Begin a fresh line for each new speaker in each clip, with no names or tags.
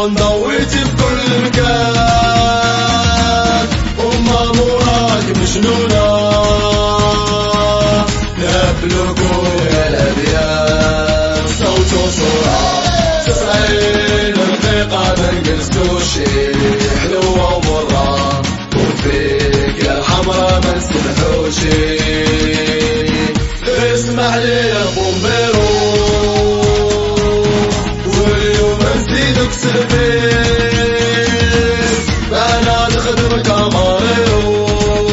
العيون ضويتي في كل مكان، وما موراك مجنونة نقبلكوا يا الأبيان. صوت وصورة 90 دقيقة منقلتوش حلوة ومرة، وفيك يا الحمرا ما نسمحوش. اسمع لي يا بومبيرو واليوم نزيدك سيرفيس، انا نخدم كاماريرو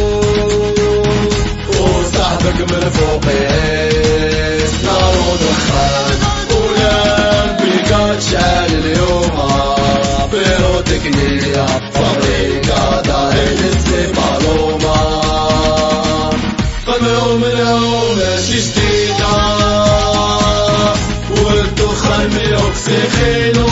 وصاحبك من فوقيس نار ودخان، ولان بيكا تشعل اليوم بيروتكنية فابريكا داهن الزيبالوما. منهم ماشي جديدة والدخان ميوكسيخين